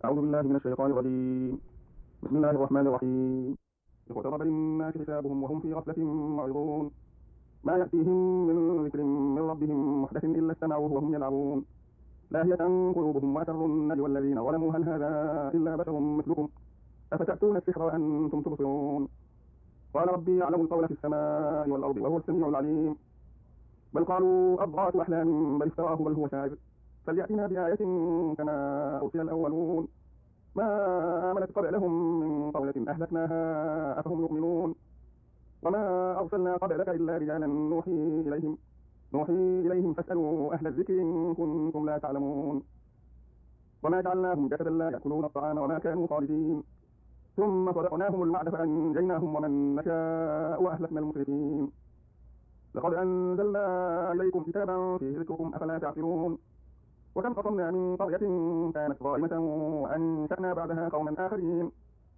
أعوذ بالله من الشيطان الرجيم. بسم الله الرحمن الرحيم. اقترب للناس حسابهم وهم في غفلة معرضون. ما يأتيهم من ذكر من ربهم محدث إلا استمعوه وهم يلعبون. لاهية قلوبهم وأسروا النجوى الذين ظلموا هل هذا إلا بشر مثلكم أفتأتون السحر وأنتم تبصرون. قال ربي يعلم القول في السماء والأرض وهو السميع العليم. بل قالوا أضغاث أحلام بل افتراه بل هو شاعر فليأتنا بآية كما أرسل الأولون. ما آمنت قبلهم من قرية أهلكناها أفهم يؤمنون. وما أرسلنا قبلك إلا رجالا نوحي إليهم فاسألوا أهل الذكر إن كنتم لا تعلمون. وما جعلناهم جسدا لا يأكلون الطعام وما كانوا خالدين. ثم صدقناهم الوعد فأنجيناهم ومن نشاء وأهلكنا المسرفين. لقد أنزلنا إليكم كتابا فيه ذكركم أفلا تعقلون. وكم قصمنا من قرية كانت ظالمة وأنشأنا بعدها قوما آخرين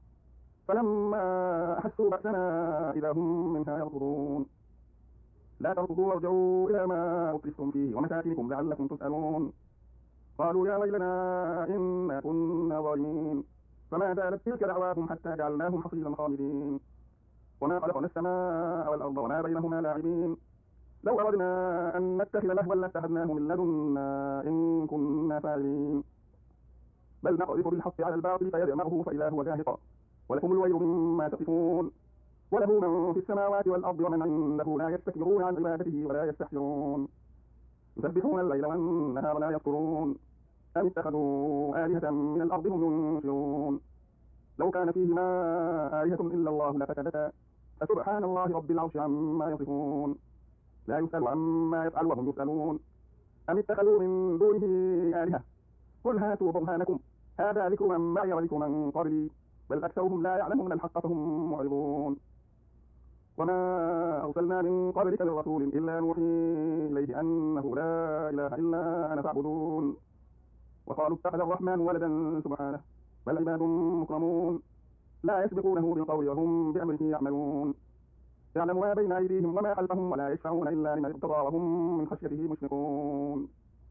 فلما أحسوا بأسنا إذا هم منها يركضون. لا تركضوا وارجعوا إلى ما أترفتم فيه ومساكنكم لعلكم تسألون. قالوا يا ويلنا إنا كنا ظالمين فما زالت تلك دعواهم حتى جعلناهم حصيدا خالدين. وما خلقنا السماء والأرض وما بينهما لاعبين. لو أردنا أن نتخذ لهوا لاتخذناه من لدنا إن كنا فاعلين. بل نقذف بالحق على الباطل فيدمغه فإذا هو زاهق ولكم الويل مما تصفون. وله من في السماوات والأرض ومن عنده لا يستكبرون عن عبادته ولا يستحسرون. يسبحون الليل والنهار لا يفترون. أم اتخذوا آلهة من الأرض هم ينشرون. لو كان فيهما آلهة إلا الله لفسدتا فسبحان الله رب العرش عما يصفون. لا يسأل عما يفعل وهم يسألون. أم اتخذوا من دونه آلهة قل هاتوا برهانكم هذا ذكر من معي وذكر من قبلي بل أكثرهم لا يعلمون الحق فهم معرضون. وما أرسلنا من قبلك من رسول إلا نوحي إليه أنه لا إله إلا أنا فاعبدون. وقالوا اتخذ الرحمن ولدا سبحانه بل عباد مكرمون لا يسبقونه بالقول وهم بأمره يعملون. يعلم ما بين أيديهم وما خلفهم ولا يشفعون إلا لمن ارتضى وهم من خشيته مشفقون.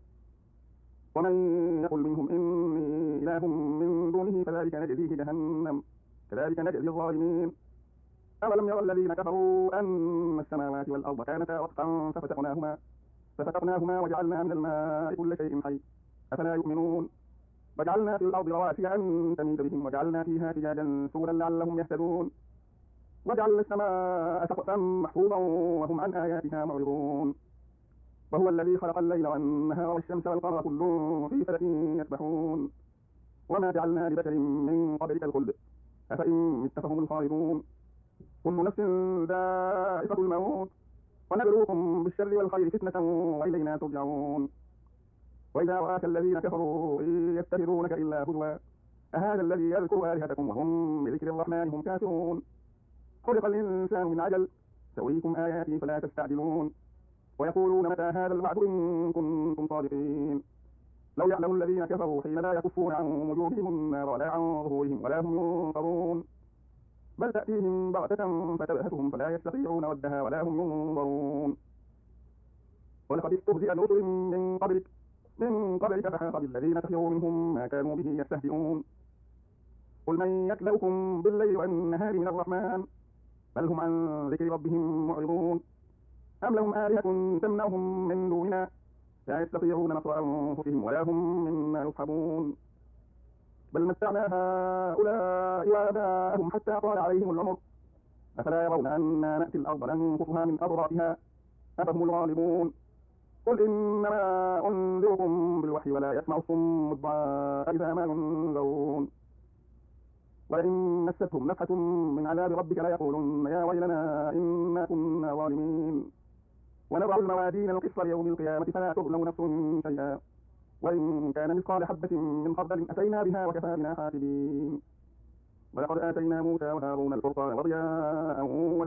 ومن يقل منهم إني إله من دونه فذلك نجزيه جهنم كذلك نجزي الظالمين. أولم يرى الذين كفروا أن السماوات والأرض كانتا رتقا ففتقناهما وجعلنا من الماء كل شيء حي أفلا يؤمنون. وجعلنا في الأرض رواسي أن تميد بهم وجعلنا فيها فجاجا سبلا لعلهم يهتدون. وجعلنا السماء سقفا محفوظا وهم عن آياتها معرضون. وهو الذي خلق الليل والنهار والشمس والقمر كل في فلك يسبحون. وما جعلنا لبشر من قبلك الخلد أفإن مت فهم الخالدون. كل نفس ذائقة الموت ونبلوكم بالشر والخير فتنة وإلينا ترجعون. وإذا رآك الذين كفروا إن يتخذونك إلا هزوا أهذا الذي يذكر آلهتكم وهم بذكر الرحمن هم كافرون. خلق الإنسان من عجل سأريكم آياتي فلا تستعجلون. ويقولون متى هذا الوعد إن كنتم صادقين. لو يعلم الذين كفروا حين لا يكفون عن وجوههم النار ولا عن ظهورهم ولا هم ينصرون. بل تأتيهم بغتة فتبهتهم فلا يستطيعون ردها ولا هم ينظرون. ولقد استهزئ برسل من قبلك فحاق بالذين سخروا منهم ما كانوا به يستهزئون. قل من يكلؤكم بالليل والنهار من الرحمن بل هم عن ذكر ربهم معرضون. أم لهم آلهة تمنعهم من دوننا لا يستطيعون نصر أنفسهم ولا هم منا يصحبون. بل متعنا هؤلاء وآباءهم حتى طال عليهم العمر أفلا يرون أنا نأتي الأرض ننقصها من أطرافها أفهم الغالبون. قل إنما أنذركم بالوحي ولا يسمع الصم الدعاء إذا ما ينذرون. ولئن مستهم نفحة من عذاب ربك ليقولن يا ويلنا إنا كنا ظالمين. ونضع الموازين القسط ليوم القيامة فلا تظلم نفس شيئا وإن كان مثقال حبة من خردل أتينا بها وكفى بنا حاسبين. ولقد آتينا موسى وهارون الفرقان وضياء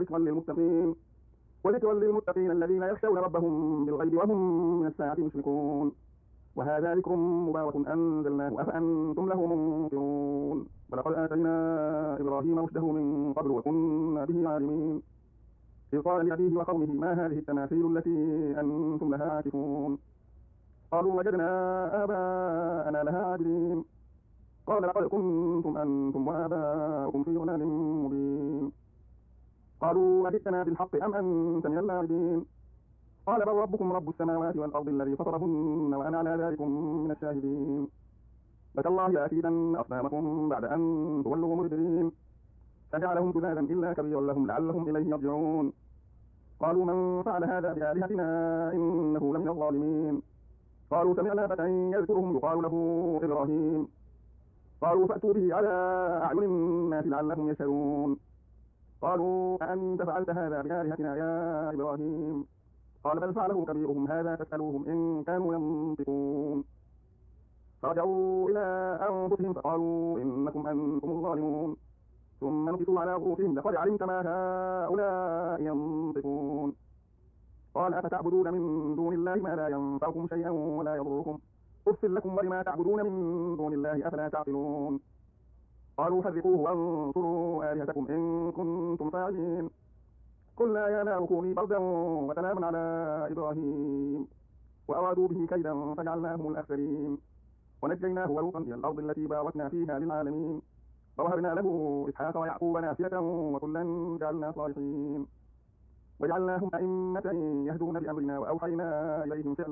وذكرا للمتقين الذين يخشون ربهم بالغيب وهم من الساعة مشركون. وهذا ذكر مبارك أنزلناه أفأنتم له منكرون. ولقد آتينا إبراهيم رشده من قبل وكنا به عالمين. إذ قال لأبيه وقومه ما هذه التماثيل التي أنتم لها عاكفون. قالوا وجدنا آباءنا لها عابدين. قال لقد كنتم أنتم وآباؤكم في ضلال مبين قالوا أجئتنا بالحق أم أنت من اللاعبين قال بل ربكم رب السماوات والأرض الذي فطرهن وأنا على ذلك من الشاهدين فتالله لأكيدن أصنامكم بعد أن تولوا مدبرين فجعلهم جذاذا إلا كبيرا لهم لعلهم إليه يرجعون قالوا من فعل هذا بآلهتنا إنه لمن الظالمين قالوا سمعنا فتى يذكرهم يقال له إبراهيم قالوا فأتوا به على أعين الناس لعلهم يشهدون قالوا أأنت فعلت هذا بآلهتنا يا إبراهيم قال بل فعله كبيرهم هذا فاسألوهم إن كانوا ينطقون فرجعوا إلى أنفسهم فقالوا إنكم أنتم الظالمون ثم نكسوا على رؤوسهم لقد علمت ما هؤلاء ينطقون قال أفتعبدون من دون الله ما لا ينفعكم شيئا ولا يضركم أف لكم ولما تعبدون من دون الله أفلا تعقلون قالوا حرقوه وانصروا آلهتكم إن كنتم فاعلين قلنا يا نار كوني بردا وسلاما على إبراهيم وأرادوا به كيدا فجعلناهم الأخسرين ونجيناه ولوطا إلى الأرض التي باركنا فيها للعالمين ووهبنا له إسحاق ويعقوب نافلة وكلا جعلنا صالحين وجعلناهم أئمة يهدون بأمرنا وأوحينا إليهم فعل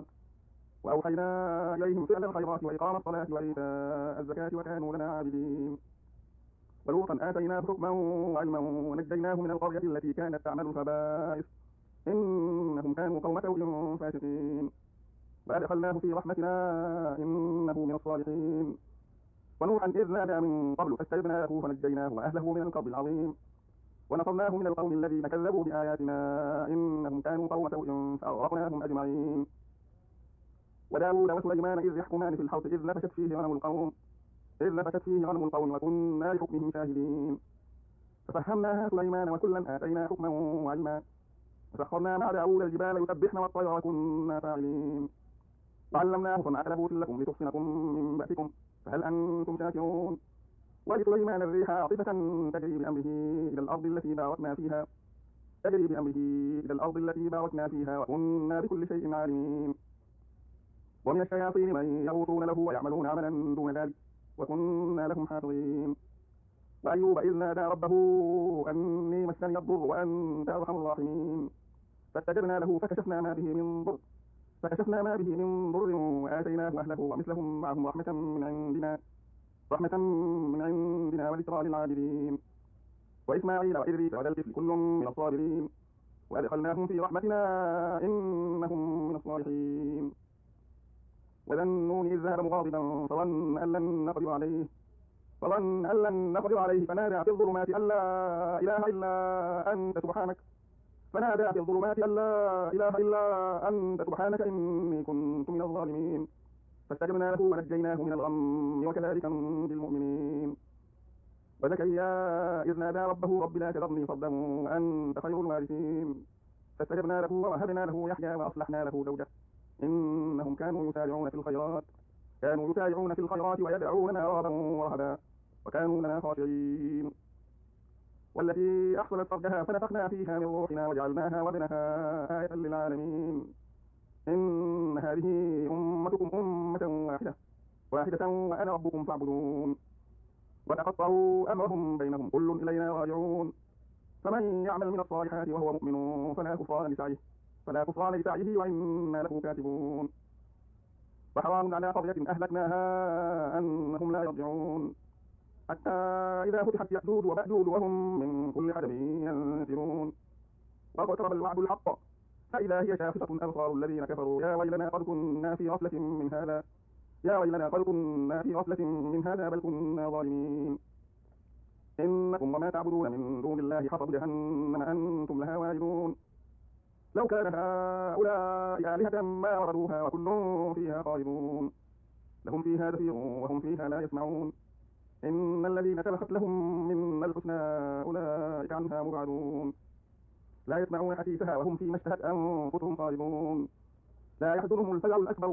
الخيرات وإقام الصلاة وإيتاء الزكاة وكانوا لنا عابدين ولوطا آتيناه حكما وعلما ونجيناه من القرية التي كانت تعمل الخبائث إنهم كانوا قوم سوء فاسقين وأدخلناه في رحمتنا إنه من الصالحين ونوحا إذ نادى من قبل فاستجبنا له فنجيناه وأهله من الكرب العظيم ونصرناه من القوم الذين كذبوا بآياتنا إنهم كانوا قوم سوء فأغرقناهم أجمعين وداود وسليمان إذ يحكمان في الحرث إذ نفشت فيه غنم القوم وكنا لحكمهم شاهدين ففهمناها سليمان وكلا آتينا حكما وعلما وسخرنا مع داود الجبال يسبحن والطير وكنا فاعلين وعلمناه صنعة لبوس لكم لتحصنكم من بأسكم فهل أنتم شاكرون ولسليمان الريح عاصفة تجري بأمره إلى الأرض التي باركنا فيها وكنا بكل شيء عالمين ومن الشياطين من يغوصون له ويعملون عملا دون ذلك وكنا لهم حافظين وأيوب إذ نادى ربه أني مسني الضر وأنت أرحم الراحمين فاستجبنا له فكشفنا ما به من ضر وآتيناه أهله ومثلهم معهم رحمة من عندنا وذكرى للعابدين وإسماعيل وإدريس وذا الكفل كل من الصابرين وأدخلناهم في رحمتنا إنهم من الصالحين وذا النون إذ ذهب مغاضبا فظن أن لن نقدر عليه فنادى في الظلمات أن لا إله إلا أنت سبحانك إني كنت من الظالمين فاستجبنا له ونجيناه من الغم وكذلك ننجي المؤمنين وزكريا إذ نادى ربه رب لا تذرني فردا وأنت خير الوارثين فاستجبنا له ووهبنا له يحيى وأصلحنا له زوجه إنهم كانوا يسارعون في الخيرات ويدعوننا رغبا ورهبا وكانوا لنا خاشعين والتي أحصلت فرجها فنفخنا فيها من روحنا وجعلناها وابنها آية للعالمين إن هذه أمتكم أمة واحدة وأنا ربكم فاعبدون وتقطعوا أمرهم بينهم كل إلينا راجعون فمن يعمل من الصالحات وهو مؤمن فلا كفران لسعيه وإنا له كاتبون وحرام على قرية أهلكناها أنهم لا يرجعون حتى إذا فتحت يأجوج ومأجوج وهم من كل حدب ينسلون واقترب الوعد الحق فإذا هي شاخصة أبصار الذين كفروا يا ويلنا قد كنا في غفلة من هذا بل كنا ظالمين إنكم وما تعبدون من دون الله حصب جهنم أنتم لها واردون لو كان هؤلاء آلهة ما وردوها وكل فيها خالدون لهم فيها زفير وهم فيها لا يسمعون إن الذين سبقت لهم من الحسنى أولئك عنها مبعدون لا يسمعون حديثها وهم فيما اشتهت أنفسهم خالدون لا يحزنهم الفزع الأكبر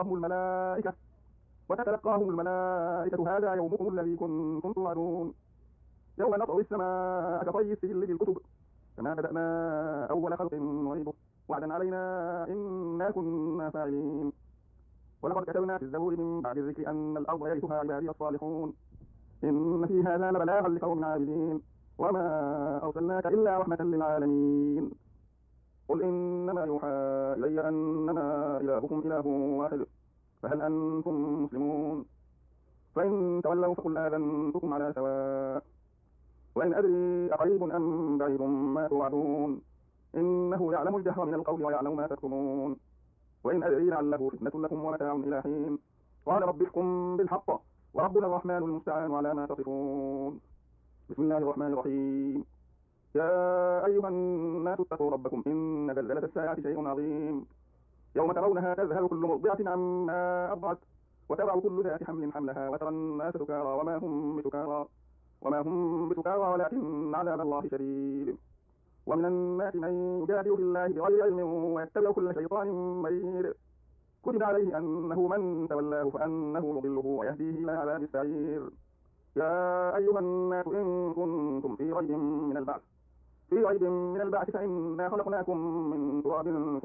وتتلقاهم الملائكة هذا يومكم الذي كنتم توعدون يوم نطوي السماء كطي السجل بالكتب كما بدأنا أول خلق نعيده وعدا علينا إنا كنا فاعلين ولقد كتبنا في الزبور من بعد الذكر أن الأرض يرثها عبادي الصالحون إن في هذا لبلاغا لقوم عابدين وما أرسلناك إلا رحمة للعالمين قل إنما يوحى إلي أنما إلهكم إله واحد فهل أنتم مسلمون فإن تولوا فقل آذنتكم على سواء وإن أدري أقريب أم بعيد ما توعدون إنه يعلم الجهر من القول ويعلم ما تكتمون وإن أدري لعله فتنة لكم ومتاع إلى حين قال رب احكم بالحق وربنا الرحمن المستعان على ما تصفون بسم الله الرحمن الرحيم يا أيها الناس اتقوا ربكم إن زلزلة الساعة شيء عظيم يوم ترونها تذهل كل مرضعة عما أرضعت وتضع كل ذات حمل حملها وترى الناس سكارى وما هم بسكارى ولكن عذاب الله شديد ومن الناس من يجادل في الله بغير علم ويتبع كل شيطان مريد كتب عليه أنه من تولاه فأنه يضله ويهديه إلى عذاب السعير يا أيها الناس إن كنتم في ريب من البعث فإنا خلقناكم من تراب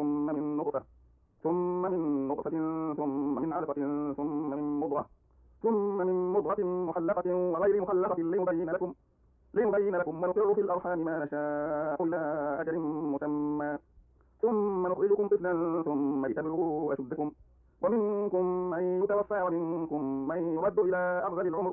ثم من نطفة ثم من علقة ثم من مضغة مخلقة وغير مخلقة لنبين لكم ونقر في الأرحام ما نشاء إلى أجل مسمى ثم نخرجكم طفلا ثم لتبلغوا أشدكم ومنكم من يتوفى ومنكم من يرد إلى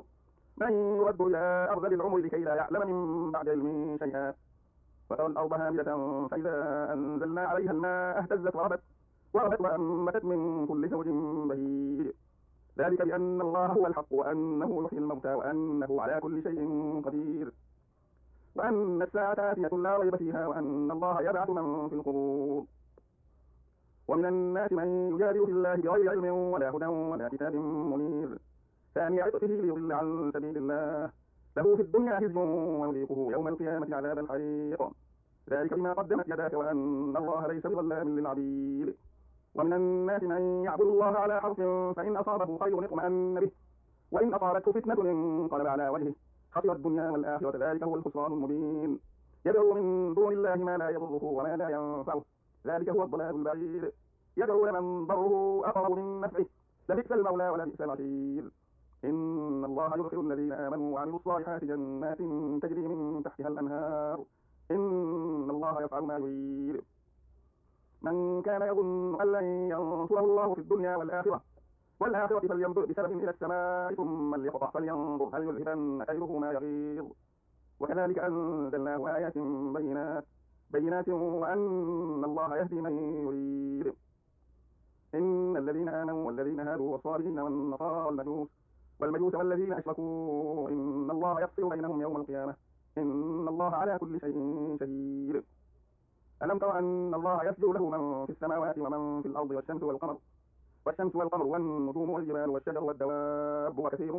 أرذل العمر لكي لا يعلم من بعد علم شيئا وترى الأرض هامدة فإذا أنزلنا عليها الماء اهتزت وربت وأنبتت من كل زوج بهيج ذلك بأن الله هو الحق وأنه يحيي الموتى وأنه على كل شيء قدير وأن الساعة آتية لا ريب فيها وأن الله يبعث من في القبور ومن الناس من يجادل في الله بغير علم ولا هدى ولا كتاب منير ثاني عطفه ليضل عن سبيل الله له في الدنيا خزي ونذيقه يوم القيامة عذاب الحريق ذلك بما قدمت يداك وأن الله ليس بظلام للعبيد ومن الناس من يعبد الله على حرف فإن أصابه خير اطمأن به وإن أصابته فتنة انقلب على وجهه خسر الدنيا والآخرة ذلك هو الخسران المبين يدعو من دون الله ما لا يضره وما لا ينفعه ذلك هو الضلال البعيد يدعو لمن ضره أقرب من نفعه لبئس المولى ولبئس العشير إن الله يدخل الذين آمنوا وعملوا الصالحات جنات تجري من تحتها الأنهار إن الله يفعل ما يريد من كان يظن أن لن ينصره الله في الدنيا والآخرة فلينظر بسبب إلى السماء ثم ليقطع فلينظر هل يذهبن كيده ما يغيظ وكذلك أنزلناه آيات بينات وأن الله يهدي من يريد إن الذين آمنوا والذين هادوا والصابرين والنصارى والمجوس والذين أشركوا إن الله يفصل بينهم يوم القيامة إن الله على كل شيء شهيد ألم تر أن الله يسجد له من في السماوات ومن في الأرض والشمس والقمر والنجوم والجبال والشجر والدواب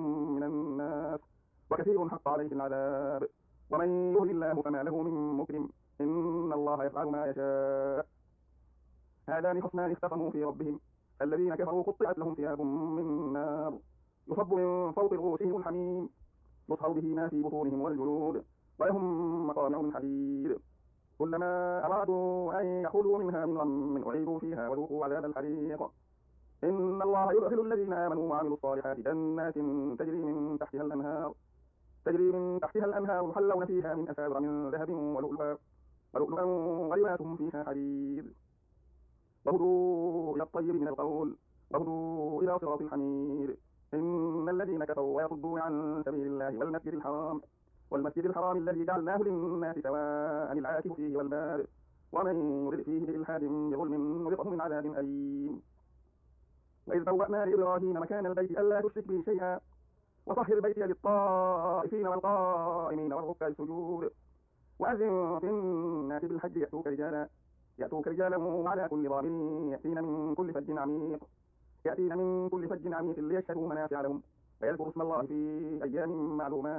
وكثير حق عليه العذاب ومن يهن الله فما له من مكرم إن الله يفعل ما يشاء هذان خصمان اختصموا في ربهم الذين كفروا قطعت لهم ثياب من نار يصب من فوق رؤوسهم الحميم يصهر به ما في بطونهم والجلود ولهم مقامع من حديد كلما أرادوا أن يخرجوا منها من غم أعيدوا فيها وذوقوا عذاب الحريق إن الله يدخل الذين آمنوا وعملوا الصالحات جنات تجري من تحتها الأنهار يحلون فيها من أساور من ذهب ولؤلؤا ولباسهم فيها حرير وهدوا إلى الطيب من القول وهدوا إلى صراط الحميد إن الذين كفروا ويصدون عن سبيل الله والمسجد الحرام الذي جعلناه للناس سواء العاكف فيه والباد ومن يرد فيه بإلحاد بظلم نذقه من عذاب أليم وإذ بوأنا لإبراهيم مكان البيت ألا تشرك به شيئا وطهر بيتي للطائفين والقائمين والركع السجود وأذن في الناس بالحج يأتوك رجالا وعلى كل ضامر يأتين من كل فج عميق ليشهدوا منافع لهم ويذكروا اسم الله في أيام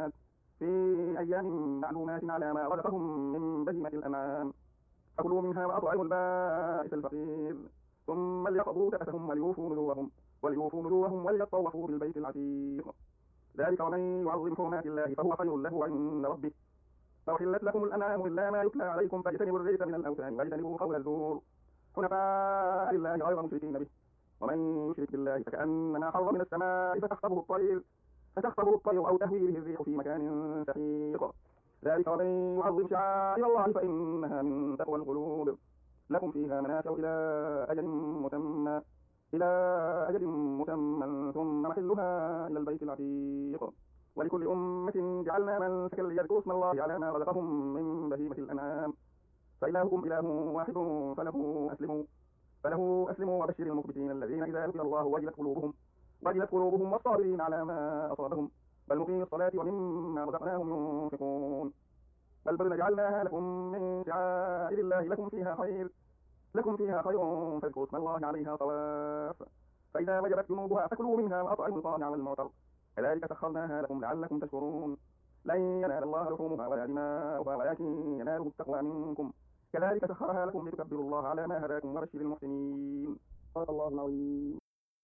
معلومات على ما رزقهم من بهيمة الأنعام فكلوا منها وأطعموا البائس الفقير ثم ليقضوا تأثهم وليوفوا نذورهم وليطوفوا بالبيت العتيق ذلك ومن يعظم حرمات الله فهو خير له عند ربه فأحلت لكم الأنعام إلا ما يتلى عليكم فاجتنبوا الرجس من الأوثان واجتنبوا قول الزور حنفاء لله غير مشركين به ومن يشرك بالله فكأنما خر من السماء فتخطفه الطير أو تهوي به الريح في مكان سحيق. ذلك ومن يعظم شعائر الله فإنها من تقوى القلوب. لكم فيها منافع أجل مسمى إلى أجل مسمى ثم محلها إلى البيت العتيق. ولكل أمة جعلنا منسكا ليذكروا اسم الله على ما رزقهم من بهيمة الأنعام فإلهكم إله واحد فله أسلموا وبشر المخبتين الذين إذا ذكر الله وجلت قلوبهم والصابرين على ما أصابهم والمقيم الصلاة ومما رزقناهم ينفقون. والبدن جعلناها لكم من شعائر الله لكم فيها خير فاذكروا اسم الله عليها صواف. فإذا وجبت جنوبها فكلوا منها وأطعموا القانع والمعتر كذلك سخرناها لكم لعلكم تشكرون. لن ينال الله لحومها ولا دماؤها ولكن يناله التقوى منكم. كذلك سخرها لكم لتكبروا الله على ما هداكم وبشر المحسنين. صدق الله العظيم.